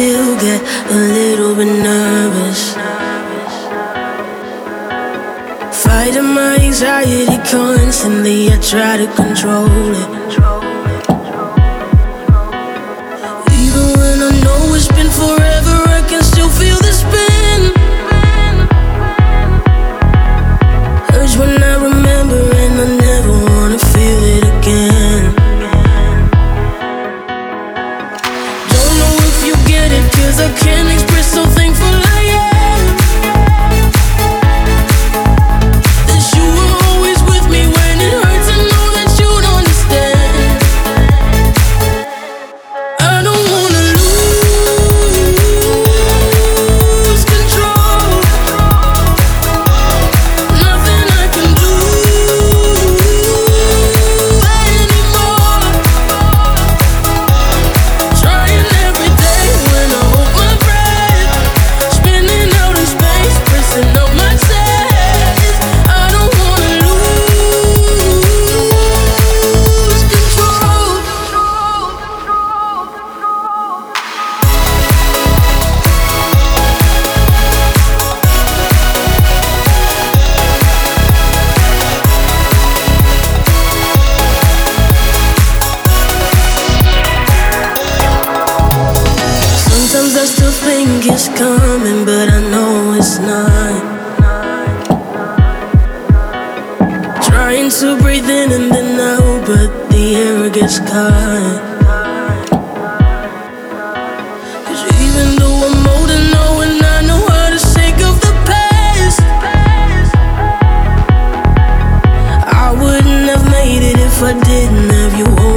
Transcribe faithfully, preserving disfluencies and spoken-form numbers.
still get a little bit nervous. Fighting my anxiety constantly, I try to control it. Even when I know it's been forever, I can still feel the spin. Hurts when I remember and I never wanna feel it again. Don't know if you get it, cause I can't express how thankful I am that you were always with me when it hurts. I know that you'd understand. I don't wanna lose control. Nothing I can do anymore. Trying every day when I hold my breath, spinning out in space, pressing out my chest. I don't wanna lose control. Sometimes I still think it's coming, but I know it's not. Trying to breathe in and then out, but the air gets caught. Cause even though I'm older now and I know how to shake off the past, I wouldn't have made it if I didn't have you hold